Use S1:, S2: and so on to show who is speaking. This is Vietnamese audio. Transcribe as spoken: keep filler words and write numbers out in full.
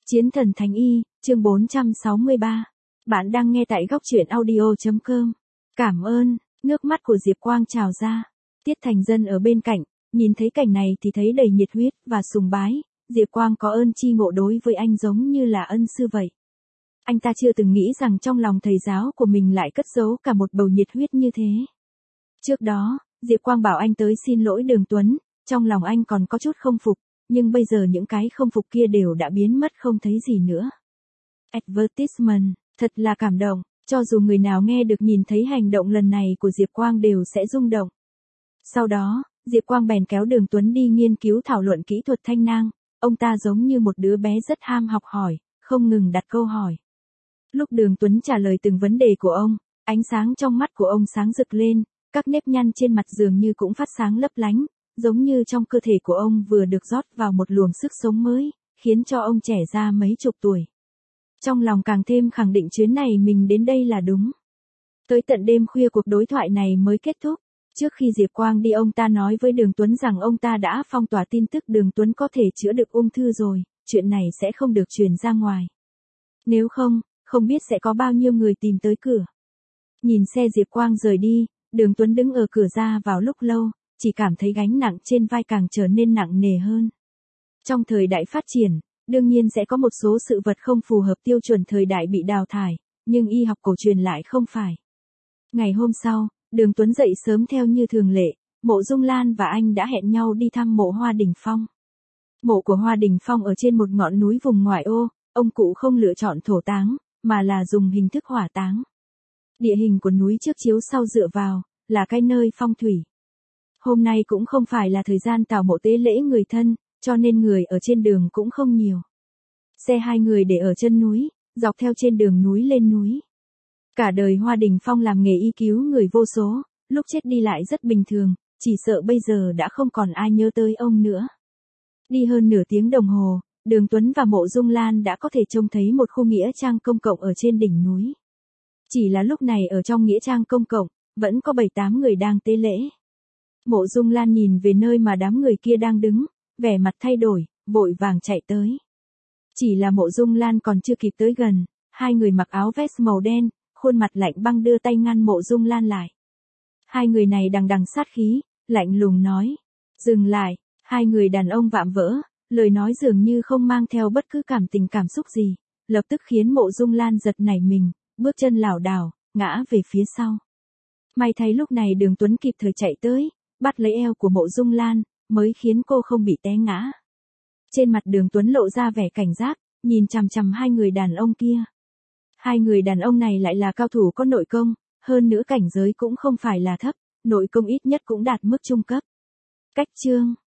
S1: Chiến thần Thánh Y, chương bốn trăm sáu mươi ba. Bạn đang nghe tại góc truyện audio chấm com. Cảm ơn, nước mắt của Diệp Quang trào ra. Tiết Thành Dân ở bên cạnh, nhìn thấy cảnh này thì thấy đầy nhiệt huyết và sùng bái. Diệp Quang có ơn chi ngộ đối với anh giống như là ân sư vậy. Anh ta chưa từng nghĩ rằng trong lòng thầy giáo của mình lại cất giấu cả một bầu nhiệt huyết như thế. Trước đó, Diệp Quang bảo anh tới xin lỗi Đường Tuấn, trong lòng anh còn có chút không phục, nhưng bây giờ những cái không phục kia đều đã biến mất không thấy gì nữa. Advertisement, thật là cảm động, cho dù người nào nghe được nhìn thấy hành động lần này của Diệp Quang đều sẽ rung động. Sau đó, Diệp Quang bèn kéo Đường Tuấn đi nghiên cứu thảo luận kỹ thuật thanh nang, ông ta giống như một đứa bé rất ham học hỏi, không ngừng đặt câu hỏi. Lúc Đường Tuấn trả lời từng vấn đề của ông, ánh sáng trong mắt của ông sáng rực lên, các nếp nhăn trên mặt dường như cũng phát sáng lấp lánh, giống như trong cơ thể của ông vừa được rót vào một luồng sức sống mới, khiến cho ông trẻ ra mấy chục tuổi. Trong lòng càng thêm khẳng định chuyến này mình đến đây là đúng. Tới tận đêm khuya cuộc đối thoại này mới kết thúc. Trước khi Diệp Quang đi ông ta nói với Đường Tuấn rằng ông ta đã phong tỏa tin tức Đường Tuấn có thể chữa được ung thư rồi, chuyện này sẽ không được truyền ra ngoài. Nếu không, không biết sẽ có bao nhiêu người tìm tới cửa. Nhìn xe Diệp Quang rời đi, Đường Tuấn đứng ở cửa ra vào lúc lâu, chỉ cảm thấy gánh nặng trên vai càng trở nên nặng nề hơn. Trong thời đại phát triển, đương nhiên sẽ có một số sự vật không phù hợp tiêu chuẩn thời đại bị đào thải, nhưng y học cổ truyền lại không phải. Ngày hôm sau, Đường Tuấn dậy sớm theo như thường lệ, Mộ Dung Lan và anh đã hẹn nhau đi thăm mộ Hoa Đình Phong. Mộ của Hoa Đình Phong ở trên một ngọn núi vùng ngoại ô, ông cụ không lựa chọn thổ táng, mà là dùng hình thức hỏa táng. Địa hình của núi trước chiếu sau dựa vào, là cái nơi phong thủy. Hôm nay cũng không phải là thời gian tảo mộ tế lễ người thân, cho nên người ở trên đường cũng không nhiều. Xe hai người để ở chân núi, dọc theo trên đường núi lên núi. Cả đời Hoa Đình Phong làm nghề y cứu người vô số, lúc chết đi lại rất bình thường, chỉ sợ bây giờ đã không còn ai nhớ tới ông nữa. Đi hơn nửa tiếng đồng hồ, Đường Tuấn và Mộ Dung Lan đã có thể trông thấy một khu nghĩa trang công cộng ở trên đỉnh núi. Chỉ là lúc này ở trong nghĩa trang công cộng, vẫn có bảy tám người đang tế lễ. Mộ Dung Lan nhìn về nơi mà đám người kia đang đứng, vẻ mặt thay đổi, vội vàng chạy tới. Chỉ là Mộ Dung Lan còn chưa kịp tới gần, hai người mặc áo vest màu đen, khuôn mặt lạnh băng đưa tay ngăn Mộ Dung Lan lại. Hai người này đằng đằng sát khí, lạnh lùng nói, dừng lại, hai người đàn ông vạm vỡ, lời nói dường như không mang theo bất cứ cảm tình cảm xúc gì, lập tức khiến Mộ Dung Lan giật nảy mình, bước chân lảo đảo, ngã về phía sau. May thay lúc này Đường Tuấn kịp thời chạy tới, bắt lấy eo của Mộ Dung Lan, mới khiến cô không bị té ngã. Trên mặt Đường Tuấn lộ ra vẻ cảnh giác, nhìn chằm chằm hai người đàn ông kia. Hai người đàn ông này lại là cao thủ có nội công, hơn nữa cảnh giới cũng không phải là thấp, nội công ít nhất cũng đạt mức trung cấp. Cách chương